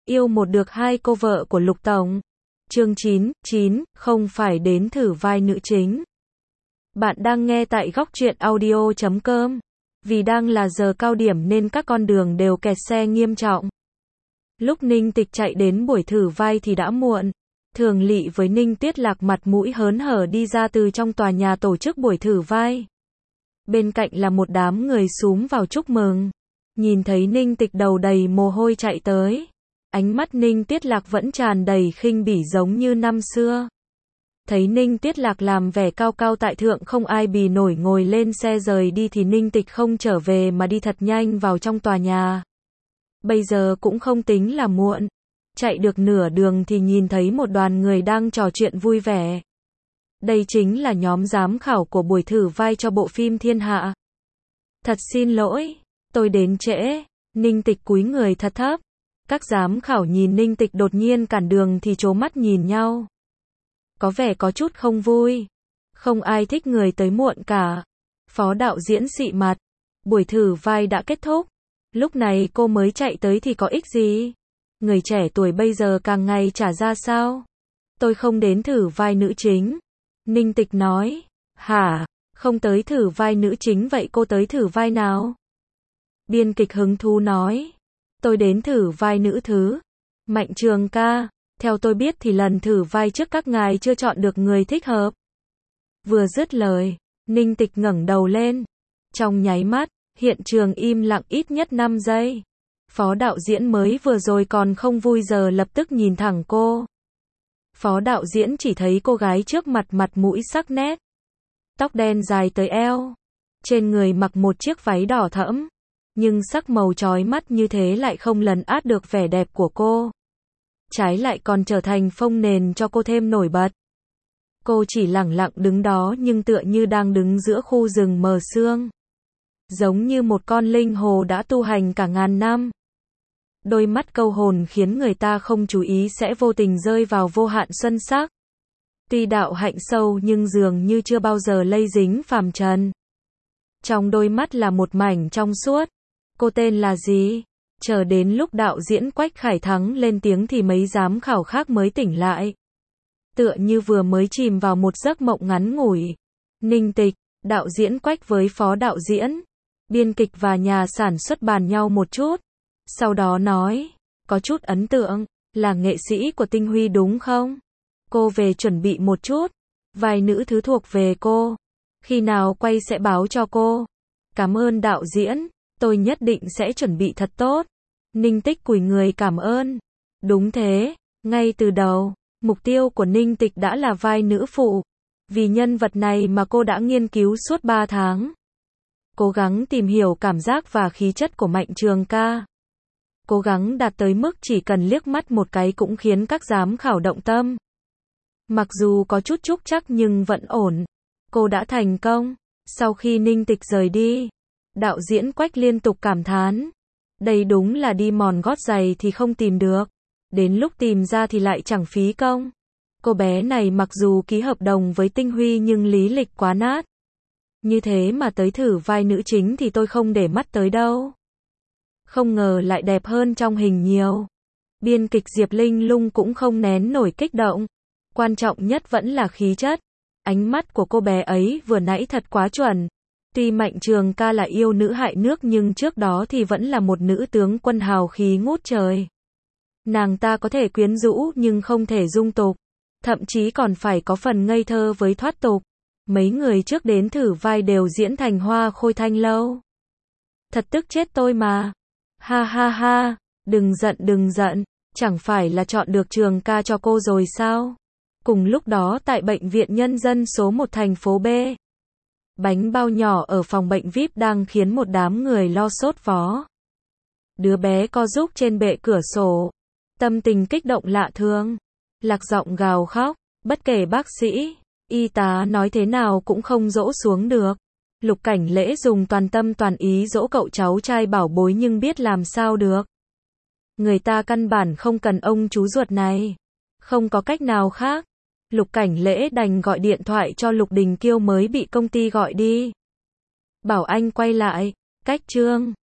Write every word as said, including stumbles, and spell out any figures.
Yêu một được hai cô vợ của Lục Tổng. Chương chín, chín, không phải đến thử vai nữ chính. Bạn đang nghe tại góc truyện audio chấm com. Vì đang là giờ cao điểm nên các con đường đều kẹt xe nghiêm trọng. Lúc Ninh Tịch chạy đến buổi thử vai thì đã muộn. Thường Lị với Ninh Tuyết Lạc mặt mũi hớn hở đi ra từ trong tòa nhà tổ chức buổi thử vai. Bên cạnh là một đám người xúm vào chúc mừng. Nhìn thấy Ninh Tịch đầu đầy mồ hôi chạy tới. Ánh mắt Ninh Tuyết Lạc vẫn tràn đầy khinh bỉ giống như năm xưa. Thấy Ninh Tuyết Lạc làm vẻ cao cao tại thượng không ai bì nổi ngồi lên xe rời đi thì Ninh Tịch không trở về mà đi thật nhanh vào trong tòa nhà. Bây giờ cũng không tính là muộn. Chạy được nửa đường thì nhìn thấy một đoàn người đang trò chuyện vui vẻ. Đây chính là nhóm giám khảo của buổi thử vai cho bộ phim Thiên Hạ. Thật xin lỗi, tôi đến trễ. Ninh Tịch cúi người thật thấp. Các giám khảo nhìn Ninh Tịch đột nhiên cản đường thì trố mắt nhìn nhau. Có vẻ có chút không vui. Không ai thích người tới muộn cả. Phó đạo diễn xị mặt. Buổi thử vai đã kết thúc. Lúc này cô mới chạy tới thì có ích gì? Người trẻ tuổi bây giờ càng ngày trả ra sao? Tôi không đến thử vai nữ chính. Ninh Tịch nói. Hả? Không tới thử vai nữ chính vậy cô tới thử vai nào? Biên kịch hứng thú nói. Tôi đến thử vai nữ thứ. Mạnh Trường ca, theo tôi biết thì lần thử vai trước các ngài chưa chọn được người thích hợp. Vừa dứt lời, Ninh Tịch ngẩng đầu lên. Trong nháy mắt, hiện trường im lặng ít nhất năm giây. Phó đạo diễn mới vừa rồi còn không vui giờ lập tức nhìn thẳng cô. Phó đạo diễn chỉ thấy cô gái trước mặt mặt mũi sắc nét. Tóc đen dài tới eo. Trên người mặc một chiếc váy đỏ thẫm. Nhưng sắc màu chói mắt như thế lại không lấn át được vẻ đẹp của cô. Trái lại còn trở thành phông nền cho cô thêm nổi bật. Cô chỉ lẳng lặng đứng đó nhưng tựa như đang đứng giữa khu rừng mờ sương. Giống như một con linh hồ đã tu hành cả ngàn năm. Đôi mắt câu hồn khiến người ta không chú ý sẽ vô tình rơi vào vô hạn xuân sắc. Tuy đạo hạnh sâu nhưng dường như chưa bao giờ lây dính phàm trần. Trong đôi mắt là một mảnh trong suốt. Cô tên là gì? Chờ đến lúc đạo diễn Quách Khải Thắng lên tiếng thì mấy giám khảo khác mới tỉnh lại. Tựa như vừa mới chìm vào một giấc mộng ngắn ngủi. Ninh Tịch, đạo diễn Quách với phó đạo diễn, biên kịch và nhà sản xuất bàn nhau một chút. Sau đó nói, có chút ấn tượng, là nghệ sĩ của Tinh Huy đúng không? Cô về chuẩn bị một chút. Vai nữ thứ thuộc về cô. Khi nào quay sẽ báo cho cô. Cảm ơn đạo diễn. Tôi nhất định sẽ chuẩn bị thật tốt. Ninh Tịch cúi người cảm ơn. Đúng thế, ngay từ đầu, mục tiêu của Ninh Tịch đã là vai nữ phụ. Vì nhân vật này mà cô đã nghiên cứu suốt ba tháng. Cố gắng tìm hiểu cảm giác và khí chất của Mạnh Trường ca. Cố gắng đạt tới mức chỉ cần liếc mắt một cái cũng khiến các giám khảo động tâm. Mặc dù có chút trúc trắc nhưng vẫn ổn. Cô đã thành công. Sau khi Ninh Tịch rời đi, đạo diễn Quách liên tục cảm thán. Đây đúng là đi mòn gót giày thì không tìm được. Đến lúc tìm ra thì lại chẳng phí công. Cô bé này mặc dù ký hợp đồng với Tinh Huy nhưng lý lịch quá nát. Như thế mà tới thử vai nữ chính thì tôi không để mắt tới đâu. Không ngờ lại đẹp hơn trong hình nhiều. Biên kịch Diệp Linh Lung cũng không nén nổi kích động. Quan trọng nhất vẫn là khí chất. Ánh mắt của cô bé ấy vừa nãy thật quá chuẩn. Tuy Mạnh Trường ca là yêu nữ hại nước nhưng trước đó thì vẫn là một nữ tướng quân hào khí ngút trời. Nàng ta có thể quyến rũ nhưng không thể dung tục. Thậm chí còn phải có phần ngây thơ với thoát tục. Mấy người trước đến thử vai đều diễn thành hoa khôi thanh lâu. Thật tức chết tôi mà. Ha ha ha, đừng giận đừng giận, chẳng phải là chọn được Trường ca cho cô rồi sao? Cùng lúc đó tại bệnh viện nhân dân số một thành phố B. Bánh bao nhỏ ở phòng bệnh vi ai pi đang khiến một đám người lo sốt vó. Đứa bé co rúm trên bệ cửa sổ. Tâm tình kích động lạ thường. Lạc giọng gào khóc. Bất kể bác sĩ, y tá nói thế nào cũng không dỗ xuống được. Lục Cảnh Lễ dùng toàn tâm toàn ý dỗ cậu cháu trai bảo bối nhưng biết làm sao được. Người ta căn bản không cần ông chú ruột này. Không có cách nào khác. Lục Cảnh Lễ đành gọi điện thoại cho Lục Đình Kiêu mới bị công ty gọi đi. Bảo anh quay lại. Cách Trương.